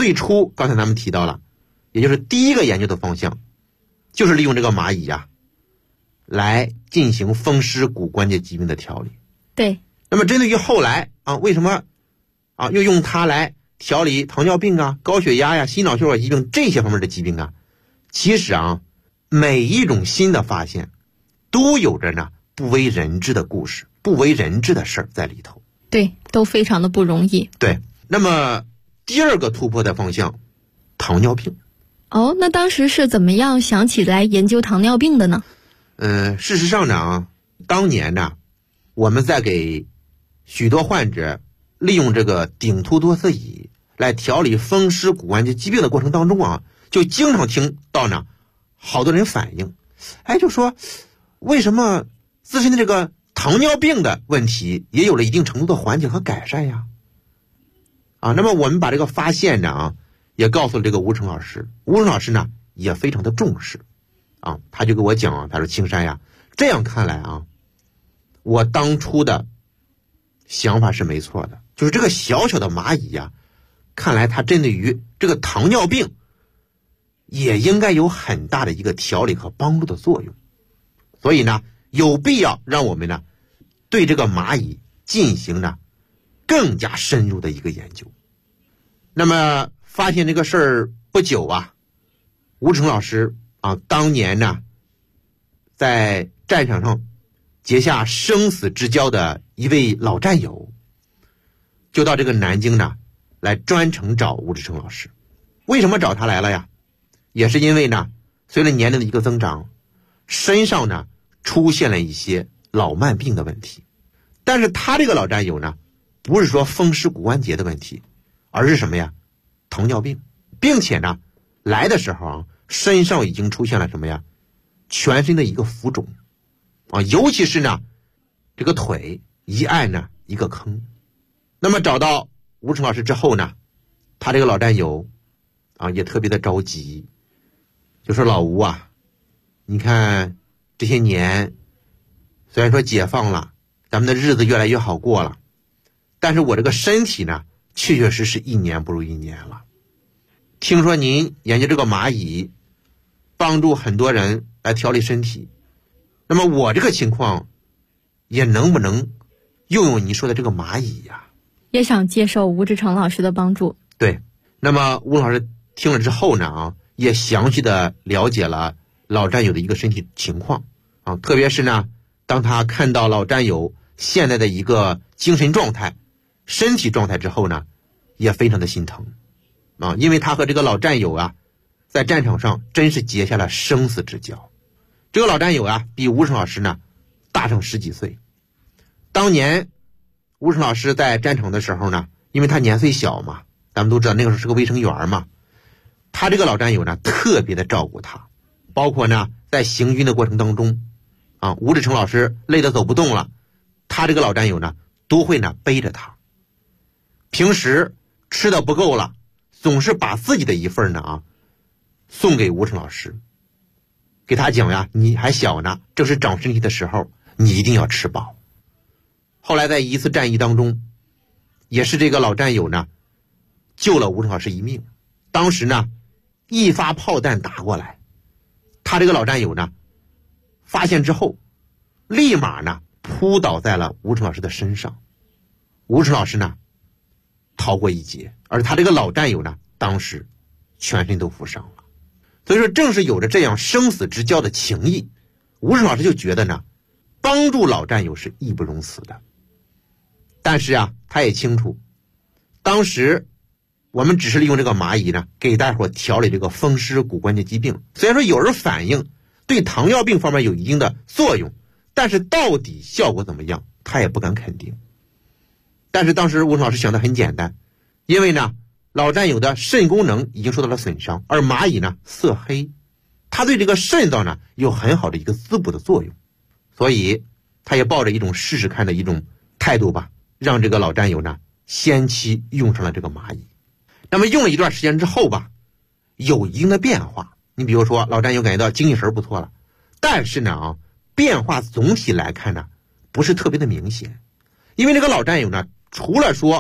最初刚才咱们提到了，也就是第一个研究的方向，就是利用这个蚂蚁来进行风湿骨关节疾病的调理。 对。 那么针对于后来为什么又用它来调理糖尿病高血压心脑血管疾病这些方面的疾病其实每一种新的发现都有着呢不为人知的故事，不为人知的事儿在里头。 对，都非常的不容易。 对。那么第二个突破的方向，糖尿病。 那当时是怎么样想起来研究糖尿病的呢？ 事实上呢，当年呢，我们在给许多患者利用这个顶突多司乙来调理风湿骨关节疾病的过程当中就经常听到呢，好多人反映，就说为什么自身的这个糖尿病的问题也有了一定程度的缓解和改善呀？那么我们把这个发现呢也告诉了这个吴成老师，吴成老师呢也非常的重视他就给我讲他说青山这样看来我当初的想法是没错的，就是这个小小的蚂蚁看来它针对于这个糖尿病也应该有很大的一个调理和帮助的作用，所以呢有必要让我们呢对这个蚂蚁进行呢更加深入的一个研究。那么发现这个事儿不久吴成老师当年呢在战场上结下生死之交的一位老战友，就到这个南京呢来专程找吴志成老师。为什么找他来了呀？也是因为呢随着年龄的一个增长，身上呢出现了一些老慢病的问题。但是他这个老战友呢不是说风湿骨关节的问题，而是什么呀？糖尿病。并且呢来的时候身上已经出现了什么呀？全身的一个浮肿尤其是呢这个腿一按呢一个坑。那么找到吴成老师之后呢，他这个老战友也特别的着急，就说老吴你看这些年虽然说解放了，咱们的日子越来越好过了，但是我这个身体呢确确实实一年不如一年了。听说您研究这个蚂蚁帮助很多人来调理身体，那么我这个情况也能不能用你说的这个蚂蚁也想接受吴志成老师的帮助。 对。那么吴老师听了之后呢也详细的了解了老战友的一个身体情况特别是呢当他看到老战友现在的一个精神状态身体状态之后呢，也非常的心疼因为他和这个老战友在战场上真是结下了生死之交。这个老战友比吴成老师呢大上10几岁。当年吴成老师在战场的时候呢，因为他年岁小嘛，咱们都知道那个时候是个卫生员嘛，他这个老战友呢特别的照顾他，包括呢在行军的过程当中吴志成老师累得走不动了，他这个老战友呢都会呢背着他。平时吃的不够了，总是把自己的一份呢送给吴成老师，给他讲你还小呢，正是长身体的时候，你一定要吃饱。后来在一次战役当中，也是这个老战友呢救了吴成老师一命。当时呢一发炮弹打过来，他这个老战友呢发现之后立马呢扑倒在了吴成老师的身上，吴成老师呢逃过一劫，而他这个老战友呢当时全身都负伤了。所以说正是有着这样生死之交的情谊，吴成老师就觉得呢帮助老战友是义不容辞的。但是他也清楚，当时我们只是利用这个蚂蚁呢给大伙调理这个风湿骨关节疾病，虽然说有人反映对糖尿病方面有一定的作用，但是到底效果怎么样他也不敢肯定。但是当时吴成老师想的很简单，因为呢老战友的肾功能已经受到了损伤，而蚂蚁呢色黑，它对这个肾脏呢有很好的一个滋补的作用，所以他也抱着一种试试看的一种态度吧，让这个老战友呢先期用上了这个蚂蚁。那么用了一段时间之后吧，有一定的变化。你比如说老战友感觉到精气神不错了，但是呢变化总体来看呢不是特别的明显。因为这个老战友呢除了说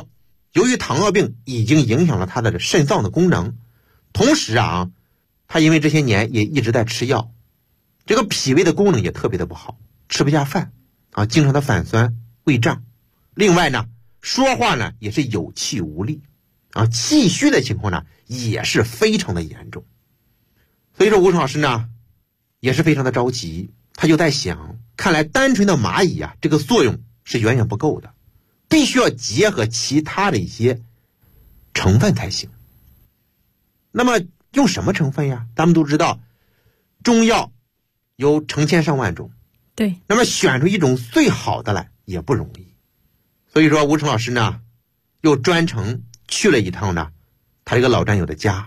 由于糖尿病已经影响了他的肾脏的功能，同时啊，他因为这些年也一直在吃药，这个脾胃的功能也特别的不好，吃不下饭啊，经常的反酸胃胀。另外呢，说话呢也是有气无力啊，气虚的情况呢也是非常的严重。所以说吴老师呢也是非常的着急，他就在想，看来单纯的蚂蚁啊，这个作用是远远不够的，必须要结合其他的一些成分才行。那么用什么成分呀？咱们都知道中药有成千上万种， 对， 那么选出一种最好的来也不容易。所以说吴成老师呢又专程去了一趟呢他这个老战友的家，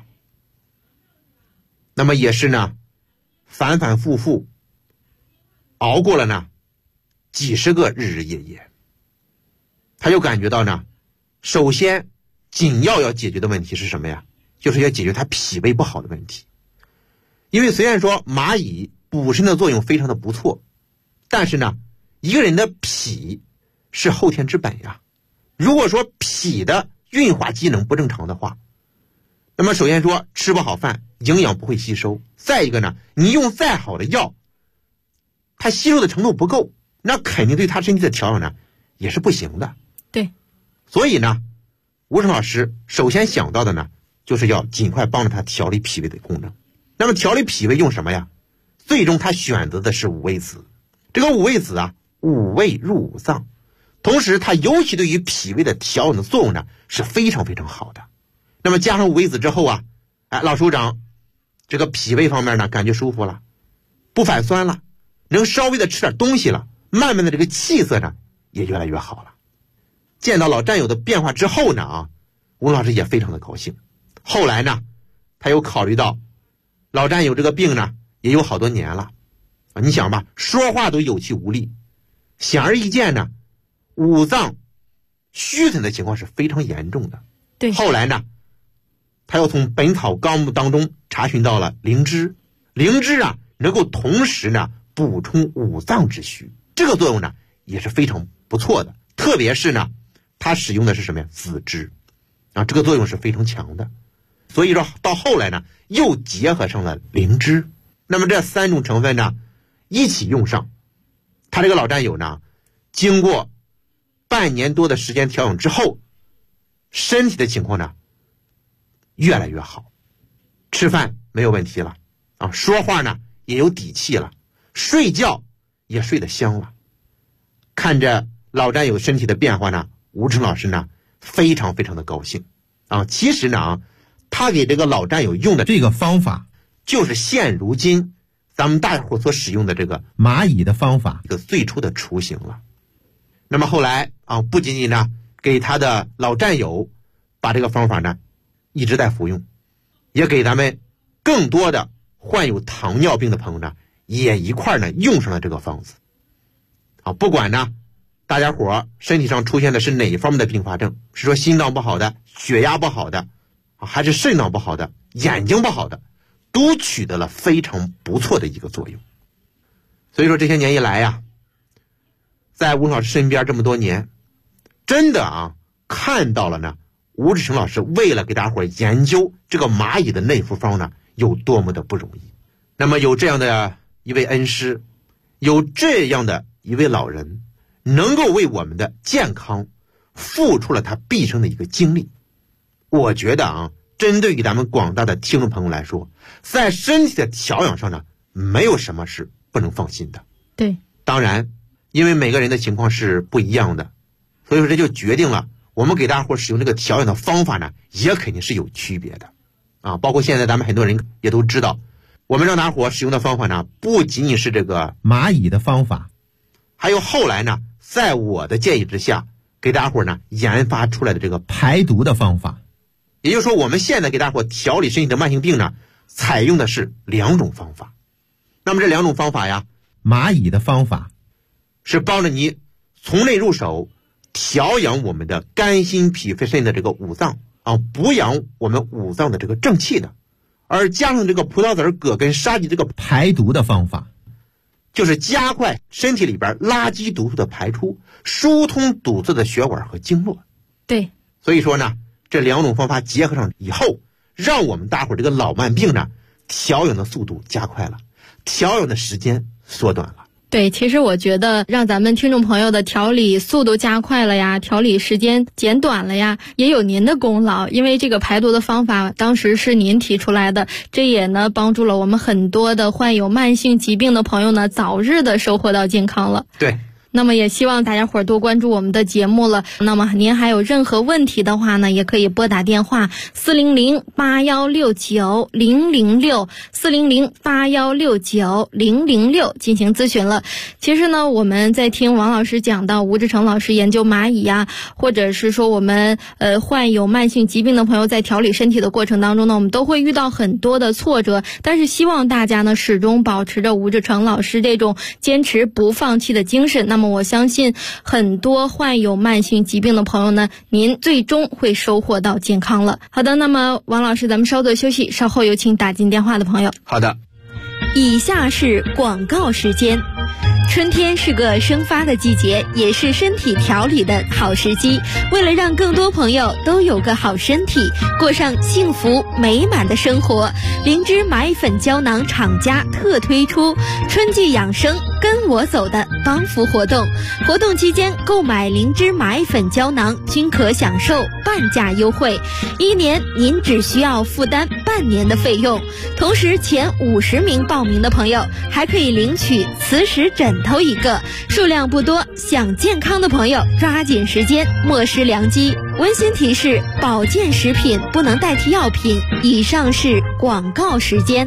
那么也是呢反反复复熬过了呢几十个日日夜夜。他就感觉到呢，首先紧要解决的问题是什么呀？就是要解决他脾胃不好的问题。因为虽然说蚂蚁补肾的作用非常的不错，但是呢一个人的脾是后天之本呀。如果说脾的运化机能不正常的话，那么首先说吃不好饭，营养不会吸收，再一个呢，你用再好的药，它吸收的程度不够，那肯定对他身体的调养呢也是不行的。 对， 所以呢吴成老师首先想到的呢就是要尽快帮助他调理脾胃的功能。那么调理脾胃用什么呀？最终他选择的是五味子。这个五味子啊，五味入五脏，同时它尤其对于脾胃的调养的作用呢是非常非常好的。那么加上五味子之后啊，老首长这个脾胃方面呢感觉舒服了，不反酸了，能稍微的吃点东西了，慢慢的这个气色呢也越来越好了。见到老战友的变化之后呢吴老师也非常的高兴。后来呢他又考虑到老战友这个病呢也有好多年了你想吧，说话都有气无力，显而易见呢五脏虚损的情况是非常严重的。 对， 后来呢他又从本草纲目当中查询到了灵芝。灵芝啊能够同时呢补充五脏之虚，这个作用呢也是非常不错的。特别是呢他使用的是什么呀？紫芝啊，这个作用是非常强的。所以说到后来呢又结合上了灵芝。那么这三种成分呢一起用上，他这个老战友呢经过半年多的时间调养之后，身体的情况呢越来越好，吃饭没有问题了啊，说话呢也有底气了，睡觉也睡得香了。看着老战友身体的变化呢，吴成老师呢非常非常的高兴啊。其实呢他给这个老战友用的这个方法就是现如今咱们大伙所使用的这个蚂蚁的方法一个最初的雏形了。那么后来不仅仅呢给他的老战友把这个方法呢一直在服用，也给咱们更多的患有糖尿病的朋友呢也一块呢用上了这个方子不管呢大家伙身体上出现的是哪一方面的并发症，是说心脏不好的，血压不好的还是肾脏不好的，眼睛不好的，都取得了非常不错的一个作用。所以说这些年以来呀，在吴老师身边这么多年，真的看到了呢吴志成老师为了给大伙研究这个蚂蚁的内服方呢有多么的不容易。那么有这样的一位恩师，有这样的一位老人，能够为我们的健康付出了他毕生的一个精力，我觉得针对于咱们广大的听众朋友来说，在身体的调养上呢没有什么是不能放心的。 对， 当然因为每个人的情况是不一样的，所以说这就决定了我们给大伙使用这个调养的方法呢也肯定是有区别的包括现在咱们很多人也都知道，我们让大伙使用的方法呢不仅仅是这个蚂蚁的方法，还有后来呢在我的建议之下给大伙呢研发出来的这个排毒的方法。也就是说我们现在给大伙调理身体的慢性病呢采用的是两种方法。那么这两种方法呀，蚂蚁的方法是帮着你从内入手调养我们的肝心脾肺肾的这个五脏补养我们五脏的这个正气的，而加上这个葡萄籽葛根沙棘这个排毒的方法，就是加快身体里边垃圾毒素的排出，疏通堵塞的血管和经络。 对， 所以说呢，这2种方法结合上以后，让我们大伙这个老慢病呢，调养的速度加快了，调养的时间缩短了。 对，其实我觉得让咱们听众朋友的调理速度加快了呀，调理时间减短了呀，也有您的功劳。因为这个排毒的方法当时是您提出来的，这也呢帮助了我们很多的患有慢性疾病的朋友呢，早日的收获到健康了。 对。 那么也希望大家伙儿多关注我们的节目了。那么您还有任何问题的话呢，也可以拨打电话400-8169-006 400-8169-006进行咨询了。其实呢，我们在听王老师讲到吴志成老师研究蚂蚁呀，或者是说我们患有慢性疾病的朋友在调理身体的过程当中呢，我们都会遇到很多的挫折，但是希望大家呢始终保持着吴志成老师这种坚持不放弃的精神。那么我相信很多患有慢性疾病的朋友呢，您最终会收获到健康了。好的，那么王老师咱们稍作休息，稍后有请打进电话的朋友。 好的。 以下是广告时间。春天是个生发的季节，也是身体调理的好时机。为了让更多朋友都有个好身体，过上幸福美满的生活，灵芝蚂蚁粉胶囊厂家特推出春季养生跟我走的帮扶活动。活动期间购买灵芝蚂蚁粉胶囊均可享受半价优惠，1年您只需要负担半年的费用。同时前50名报名的朋友还可以领取磁石枕头1个，数量不多，想健康的朋友抓紧时间，莫失良机。温馨提示：保健食品不能代替药品。以上是广告时间。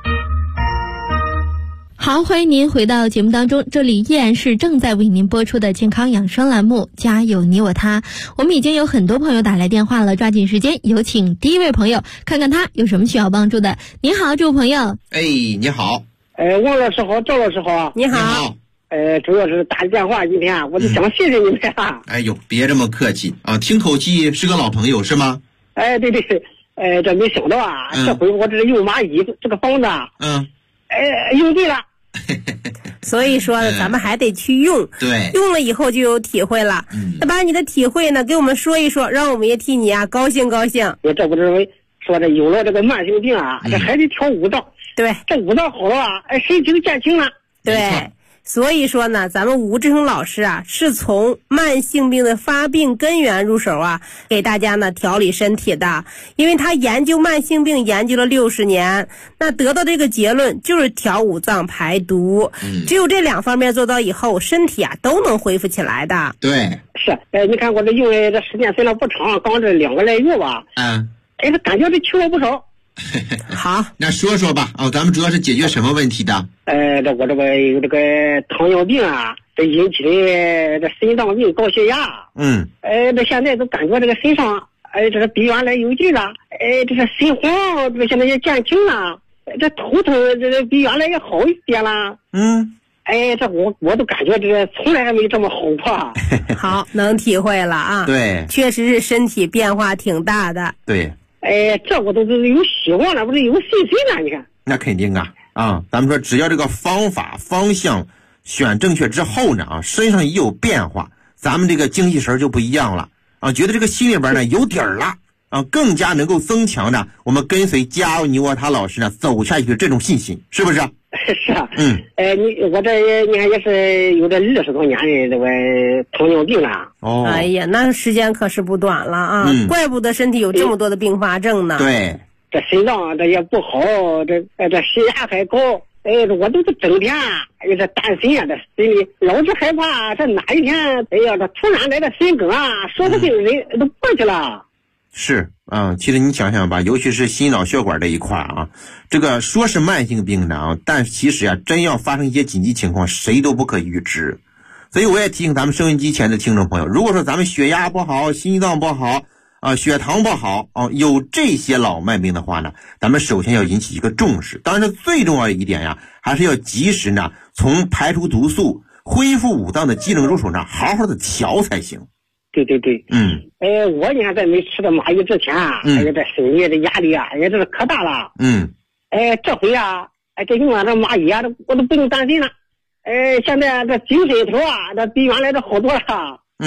好，欢迎您回到节目当中，这里依然是正在为您播出的健康养生栏目，家有你我他。我们已经有很多朋友打来电话了，抓紧时间，有请第一位朋友，看看他有什么需要帮助的。您好，这位朋友。 哎，你好。 王老师好，赵老师好。 你好。 主要是打电话，今天我就想谢谢你们啊。 哎呦，别这么客气啊，听口气是个老朋友是吗？ 哎，对对，这没想到啊，这回我这用蚂蚁这个方子，用对了。 所以说咱们还得去用， 对， 用了以后就有体会了。那把你的体会呢给我们说一说，让我们也替你啊高兴高兴。 我这不是说这有了这个慢性病啊，这还得调五脏。 对， 这五脏好了啊，身体就减轻了。 对，所以说呢，咱们吴志成老师啊，是从慢性病的发病根源入手啊，给大家呢调理身体的。因为他研究慢性病研究了60年，那得到这个结论就是调五脏排毒。只有这2方面做到以后，身体啊都能恢复起来的。 对， 是，你看我这用的这时间虽然不长，刚这2个来月吧，这感觉这轻了不少。 好， 那说说吧。咱们主要是解决什么问题的？ 我这个有这个糖尿病啊，这引起的这心脏病、高血压。这现在都感觉这个身上，这是比原来有劲了。这是心慌，这个现在也减轻了。这头疼，这比原来也好一点了。这我都感觉这从来没这么好过。 好，能体会了啊。 对， 确实是身体变化挺大的。 对。 这我都有希望了，不是有信心了？你看， 那肯定啊，咱们说只要这个方法方向选正确之后呢，身上一有变化，咱们这个精气神就不一样了啊，觉得这个心里边呢有底儿了啊，更加能够增强呢我们跟随家有你我他老师呢走下去的这种信心，是不是？ 是啊。我这你看也是有这20多年的这个糖尿病了。 哎呀，那时间可是不短了啊。怪不得身体有这么多的并发症呢。 对， 这心脏这也不好，这血压还高。我都是整天这担心啊，这心里老是害怕，这哪一天这突然来的心梗啊，说不定人都过去了。 是其实你想想吧，尤其是心脑血管这一块啊，这个说是慢性病的但其实啊，真要发生一些紧急情况，谁都不可预知。所以我也提醒咱们收音机前的听众朋友，如果说咱们血压不好、心脏不好血糖不好有这些老慢病的话呢，咱们首先要引起一个重视。当然是最重要的一点呀，还是要及时呢从排除毒素、恢复五脏的机能入手呢，好好的调才行。 对。我你看在没吃的蚂蚁之前啊，这心里的压力啊，这是可大了。这回啊，这用了这蚂蚁啊，我都不用担心了。现在这精神头啊，这比原来这好多了。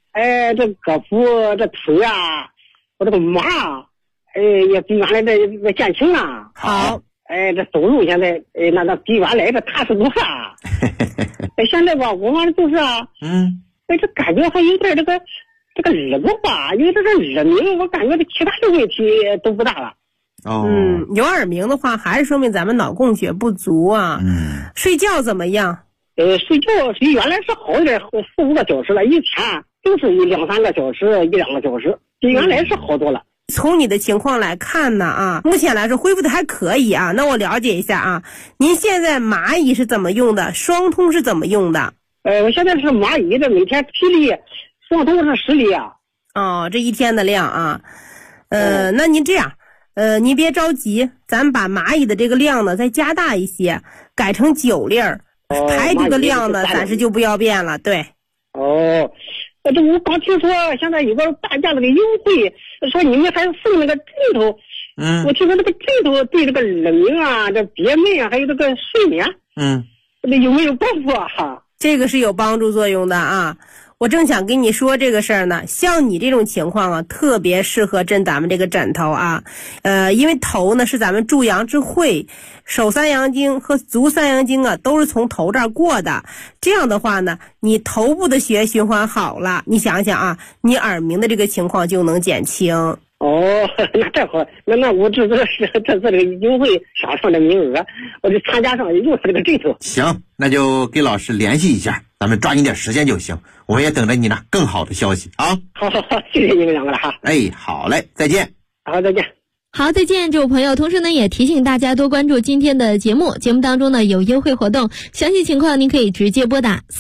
这胳膊这腿啊，我这个麻也比原来这减轻了。 好， 这走路现在那比原来这踏实多了。现在吧，我们就是这感觉还有点这个耳朵吧，因为这个耳鸣，我感觉这其他的问题都不大了。 有耳鸣的话，还是说明咱们脑供血不足啊。睡觉怎么样？ 睡觉比原来是好一点，4-5个小时了，以前都是2-3个小时，1-2个小时，比原来是好多了。 从你的情况来看呢目前来说恢复的还可以啊。那我了解一下您现在蚂蚁是怎么用的？双通是怎么用的？ 我现在是蚂蚁的每天7粒，双通是10粒啊。 这一天的量啊。那您这样，您别着急，咱把蚂蚁的这个量呢再加大一些，改成9粒儿。排这个量呢暂时就不要变了。对。 这我刚听说现在有个大家那个优惠，说你们还送那个枕头。我听说这个枕头对这个耳鸣啊、这憋闷啊，还有这个睡眠，这有没有帮助啊？ 这个是有帮助作用的啊。我正想跟你说这个事儿呢，像你这种情况特别适合枕咱们这个枕头啊。因为头呢是咱们助阳之会，手三阳经和足三阳经都是从头这儿过的。这样的话呢，你头部的血液循环好了，你想想你耳鸣的这个情况就能减轻。 那太好，那我这次这个优惠上的名额，我就参加上用这个枕头。 行，那就给老师联系一下，咱们抓紧点时间就行。我们也等着你呢更好的消息啊。 好，谢谢你们2个了哈。 好嘞，再见。 好，再见。 好，再见，这位朋友。同时呢，也提醒大家多关注今天的节目，节目当中呢有优惠活动，详细情况您可以直接拨打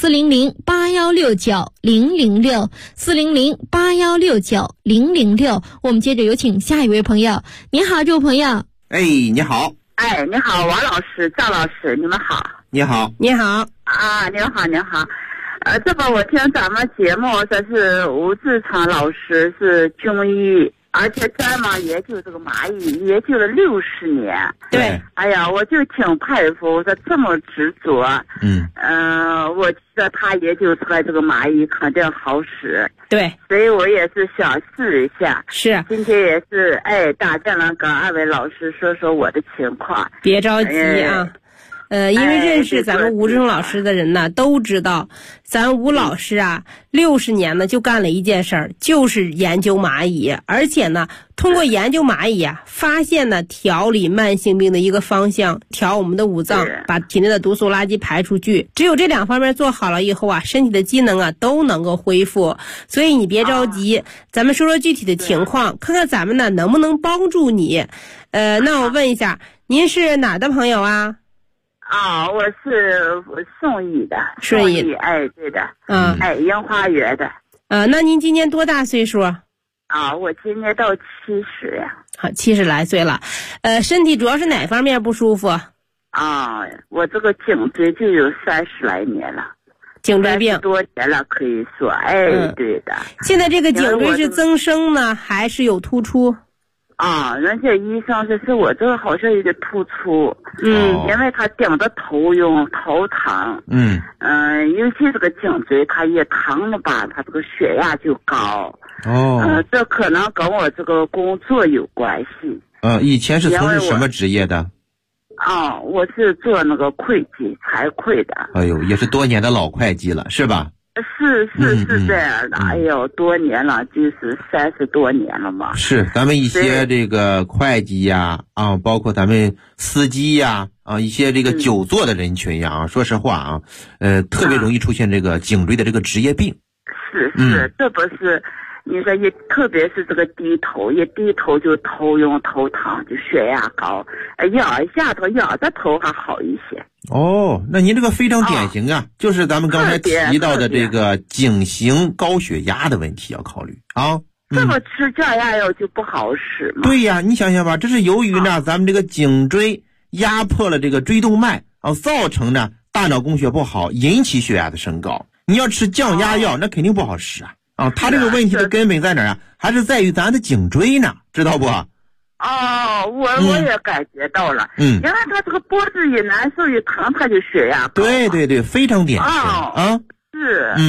400-8169-006，400-8169-006。我们接着有请下一位朋友。你好，这位朋友。 你好。 你好，王老师、赵老师，你们好。 你好。 你好。 您好。这个我听咱们节目，这是吴志昌老师是中医，而且专门研究这个蚂蚁，研究了60年。 对。 我就挺佩服，他这么执着。我觉得他研究出来这个蚂蚁肯定好使。 对。 所以我也是想试一下。 是。 今天也是打电话跟2位老师说说我的情况。 别着急因为认识咱们吴志成老师的人呢，都知道咱吴老师60年呢就干了一件事儿，就是研究蚂蚁，而且呢通过研究蚂蚁发现呢调理慢性病的一个方向，调我们的五脏，把体内的毒素垃圾排出去。只有这2方面做好了以后身体的机能都能够恢复。所以你别着急，咱们说说具体的情况，看看咱们呢能不能帮助你。那我问一下，您是哪的朋友啊？ 我是顺义的。 顺义。 对的。樱花园的。 那您今年多大岁数？ 我今年到70呀。 好，70来岁了。身体主要是哪方面不舒服？ 我这个颈椎就有30来年了。 颈椎病。 多年了，可以说。对的。 现在这个颈椎是增生呢，还是有突出？ 人家医生说我这个好像有点突出。因为他顶着头晕、头疼。尤其这个颈椎，他一疼了吧，他这个血压就高。这可能跟我这个工作有关系。 以前是从事什么职业的？ 我是做那个会计、财会的。 也是多年的老会计了，是吧？ 是这样的。多年了，就是30多年了嘛。 是，咱们一些这个会计呀，包括咱们司机呀，一些这个久坐的人群呀，说实话特别容易出现这个颈椎的这个职业病。 是，这不是。你说特别是这个低头，一低头就头晕头疼，就血压高，仰一下头仰着头还好一些。 那您这个非常典型啊，就是咱们刚才提到的这个颈型高血压的问题要考虑这么吃降压药就不好使吗？ 对呀，你想想吧，这是由于呢咱们这个颈椎压迫了这个椎动脉造成呢大脑供血不好，引起血压的升高。你要吃降压药那肯定不好使它这个问题的根本在哪儿还是在于咱的颈椎呢，知道不？ 我也感觉到了。因为他这个脖子一难受一疼，他就血压高。 对，非常典型是。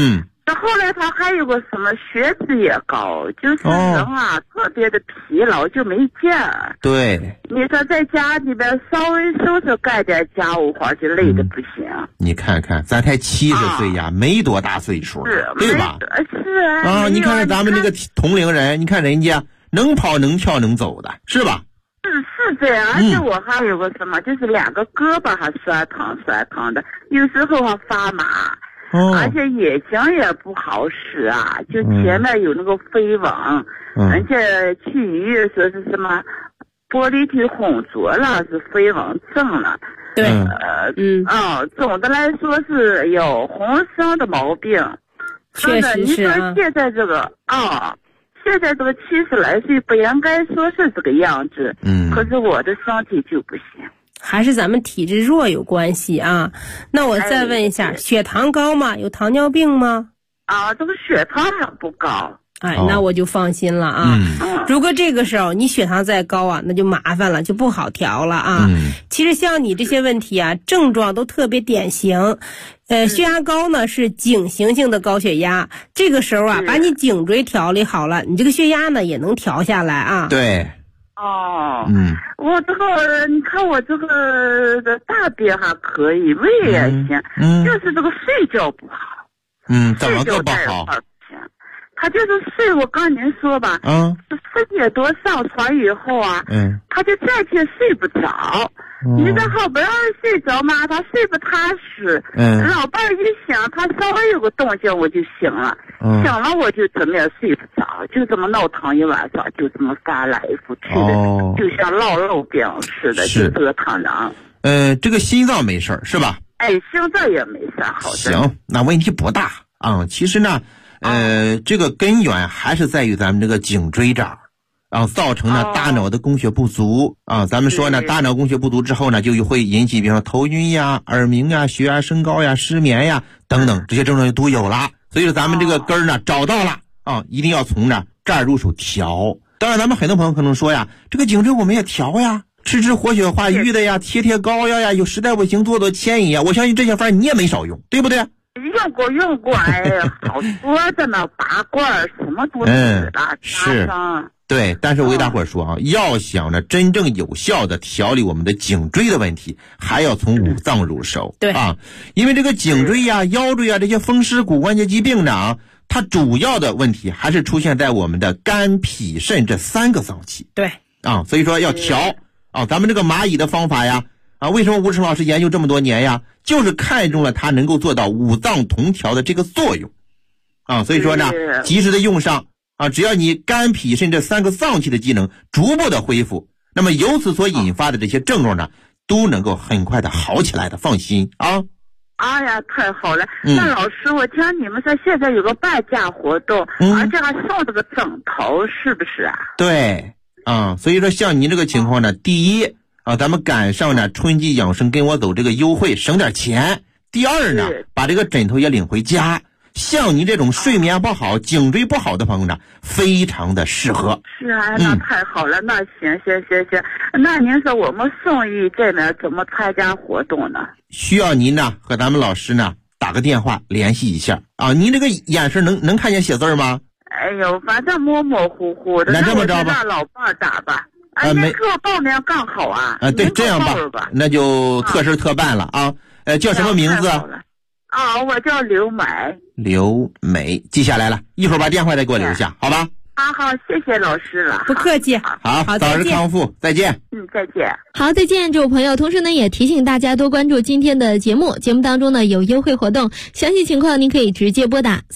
这后来他还有个什么血脂也高，就是人啊特别的疲劳，就没劲儿。 对， 你说在家里边稍微收拾干点家务活就累得不行。 你看看，咱才70岁呀，没多大岁数，对吧？ 是啊。 你看看咱们这个同龄人，你看人家能跑能跳能走的，是吧？ 是这样，而且我还有个什么，就是2个胳膊还酸疼的，有时候还发麻。而且眼睛也不好使啊，就前面有那个飞蚊，而且去医院说是什么玻璃体混浊了，是飞蚊症了。 对， 总的来说是有红疝的毛病。 确实是啊。 你说现在这个现在这个70来岁不应该说是这个样子，可是我的身体就不行。 还是咱们体质弱有关系啊。那我再问一下，血糖高吗？有糖尿病吗？ 这个血糖还不高。 那我就放心了啊。如果这个时候你血糖再高啊，那就麻烦了，就不好调了啊。其实像你这些问题啊，症状都特别典型。血压高呢是颈型性的高血压，这个时候啊，把你颈椎调理好了，你这个血压呢也能调下来啊。 对。 我这个你看我这个大便还可以，胃也行，就是这个睡觉不好。 怎么个不好？ 他就是睡，我跟您说吧，10点多上床以后啊，他就再天睡不着。你这好不容易睡着嘛，他睡不踏实。老伴儿一想，他稍微有个动静我就醒了，醒了我就怎么也睡不着，就这么闹腾一晚上，就这么翻来覆去的，就像烙肉饼似的，就这个糖囊。 这个心脏没事是吧？ 心脏也没事，好的。 行，那问题不大啊。其实呢，这个根源还是在于咱们这个颈椎这儿。造成了大脑的供血不足咱们说呢，大脑供血不足之后呢，就会引起比方说头晕呀、耳鸣呀、血压升高呀、失眠呀等等这些症状都有了。所以说咱们这个根儿呢找到了一定要从这儿入手调。当然咱们很多朋友可能说呀，这个颈椎我们也调呀，吃活血化瘀的呀，贴膏药呀，有实在不行做牵引呀，我相信这些方你也没少用，对不对？ 用过好多的呢，拔罐什么都是的， 是。对，但是我给大伙说要想呢真正有效的调理我们的颈椎的问题，还要从五脏入手。 对因为这个颈椎呀、腰椎啊这些风湿骨关节疾病呢，它主要的问题还是出现在我们的肝、脾、肾这3个脏器。 对所以说要调咱们这个蚂蚁的方法呀为什么吴成老师研究这么多年呀，就是看中了它能够做到五脏同调的这个作用所以说呢及时的用上只要你肝脾肾这3个脏器的机能逐步的恢复，那么由此所引发的这些症状呢，都能够很快的好起来的，放心哎呀，太好了！那老师，我听你们说现在有个半价活动，而且还送这个枕头，是不是啊？ 对所以说像您这个情况呢，第一咱们赶上呢春季养生跟我走这个优惠，省点钱。第二呢，把这个枕头也领回家。像你这种睡眠不好、颈椎不好的朋友呢，非常的适合。 是啊，那太好了，那行。那您说我们送医这边怎么参加活动呢？ 需要您呢和咱们老师呢打个电话联系一下您这个眼神能看见写字吗？ 哎呦，反正模模糊糊的。 那这么着吧， 让老伴打吧。您给我报名更好啊。 对，这样吧，那就特事特办了叫什么名字？ 我叫刘美。 刘美，记下来了，一会儿把电话再给我留下，好吧？ 好，谢谢老师了。 不客气。 好，早日康复，再见。 再见。 好，再见，这位朋友。同时呢，也提醒大家多关注今天的节目，节目当中呢有优惠活动，详细情况您可以直接拨打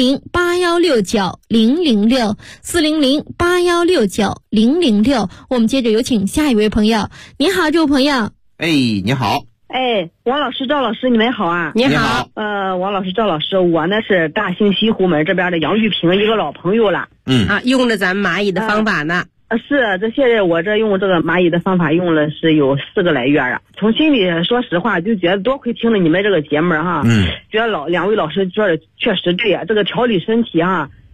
400-8169-006，400-8169-006。我们接着有请下一位朋友。你好，这位朋友。 你好。 王老师、赵老师，你们好啊！ 你好。 王老师、赵老师，我呢是大兴西湖门这边的杨玉萍一个老朋友了。 用着咱们蚂蚁的方法呢。 是，这现在我这用这个蚂蚁的方法用了是有4个来月啊。从心里说实话，就觉得多亏听了你们这个节目觉得2位老师说的确实对啊，这个调理身体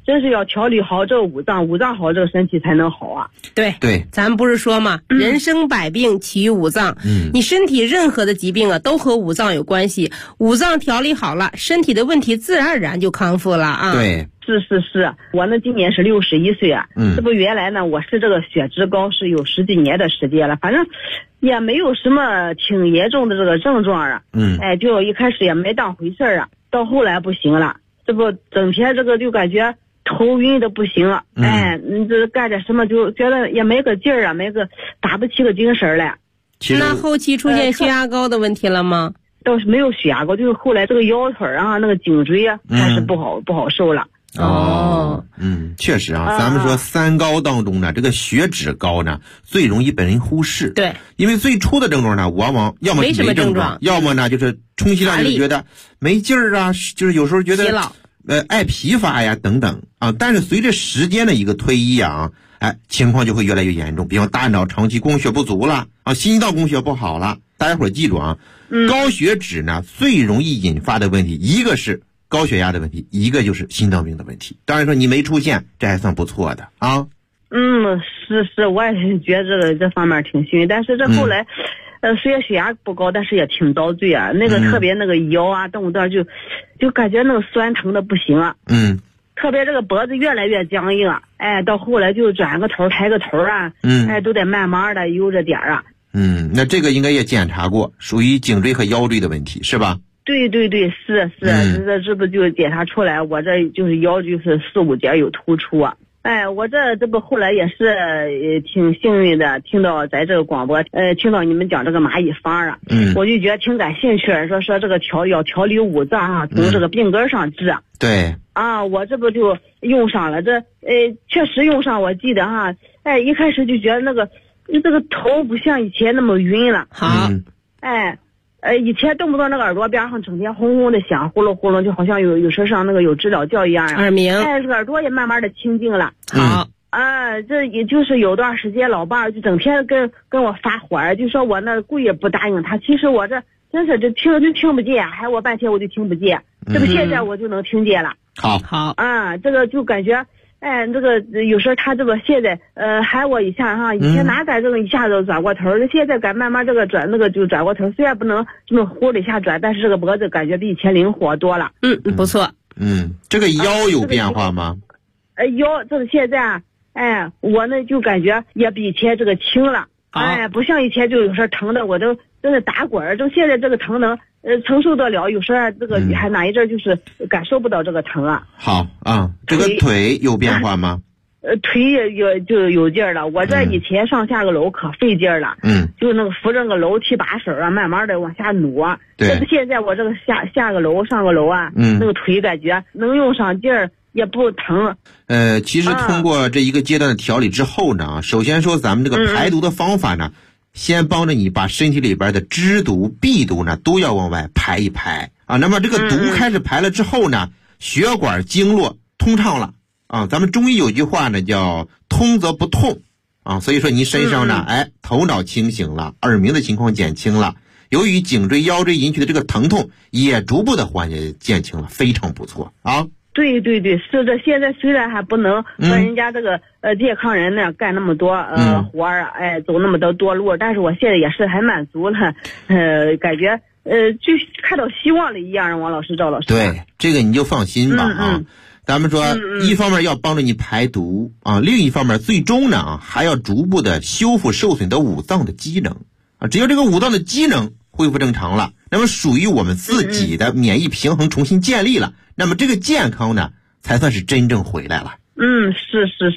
真是要调理好这个五脏，五脏好这个身体才能好啊。 对，咱们不是说嘛，人生百病起于五脏。你身体任何的疾病啊，都和五脏有关系。五脏调理好了，身体的问题自然而然就康复了啊。 对， 是，我呢今年是61岁啊。这不原来呢，我是这个血脂高是有10几年的时间了，反正也没有什么挺严重的这个症状啊。就一开始也没当回事啊，到后来不行了，这不整天这个就感觉头晕的不行了。你这干点什么就觉得也没个劲儿啊，没个打不起个精神来。 那后期出现血压高的问题了吗？ 倒是没有血压高，就是后来这个腰腿啊，那个颈椎啊，开始不好受了。 确实啊，咱们说三高当中呢，这个血脂高呢最容易被人忽视。 对， 因为最初的症状呢，往往要么是没症状，要么呢就是充其量就觉得没劲儿啊，就是有时候觉得疲劳， 爱疲乏呀等等啊。但是随着时间的一个推移啊，情况就会越来越严重，比方大脑长期供血不足了啊，心脏供血不好了。大家伙儿记住啊，高血脂呢最容易引发的问题，一个是高血压的问题，一个就是心脏病的问题。当然说你没出现，这还算不错的啊。 是，我也觉得这方面挺幸运，但是这后来，虽然血压不高，但是也挺遭罪啊。那个特别那个腰啊，动不动就感觉那个酸疼的不行啊。特别这个脖子越来越僵硬啊，到后来就转个头抬个头啊，都得慢慢的悠着点啊。 那这个应该也检查过，属于颈椎和腰椎的问题是吧？ 对，是，这不就检查出来，我这就是腰就是4、5节有突出啊。我这不后来也是挺幸运的，听到在这个广播，听到你们讲这个蚂蚁方啊，我就觉得挺感兴趣，说这个要调理五脏啊，从这个病根上治。 对啊，我这不就用上了，这确实用上，我记得哈，一开始就觉得那个这个头不像以前那么晕了。 好， 以前动不动那个耳朵边上整天轰轰的响，呼噜呼噜，就好像有时候上那个有知了叫一样啊。 耳鸣。 这个耳朵也慢慢的清静了。 好。 这也就是有段时间老伴儿就整天跟我发火，就说我那故意不答应他，其实我这真是这听就听不见，还我半天我就听不见，这不现在我就能听见了。 好。 这个就感觉。这个有时候他这个现在喊我一下哈，以前哪敢这个一下子转过头，现在敢慢慢这个转那个就转过头，虽然不能这么呼的一下转，但是这个脖子感觉比以前灵活多了。 不错。 这个腰有变化吗？ 腰这个现在我呢就感觉也比以前这个轻了。不像以前就有时候疼的我都真是打滚儿，就现在这个疼能承受得了，有时候这个还哪一阵就是感受不到这个疼啊。 好啊，这个腿有变化吗？ 腿也有劲儿了，我这以前上下个楼可费劲儿了。就那个扶着个楼梯把手啊，慢慢的往下努啊。这不现在我这个下个楼上个楼啊，那个腿感觉能用上劲儿。也不疼。 其实通过这一个阶段的调理之后呢，首先说咱们这个排毒的方法呢，先帮着你把身体里边的脂毒、弊毒呢都要往外排一排啊。那么这个毒开始排了之后呢，血管经络通畅了啊。咱们中医有句话呢叫通则不痛啊，所以说你身上呢，头脑清醒了，耳鸣的情况减轻了，由于颈椎、腰椎引起的这个疼痛也逐步的缓解减轻了，非常不错啊。 对，是的。现在虽然还不能和人家这个健康人呢干那么多活儿走那么多路，但是我现在也是还满足了，感觉就看到希望了一样。王老师、赵老师， 对这个你就放心吧啊。咱们说一方面要帮着你排毒啊，另一方面最终呢还要逐步的修复受损的五脏的机能啊。只要这个五脏的机能恢复正常了，那么属于我们自己的免疫平衡重新建立了，那么这个健康呢才算是真正回来了。 是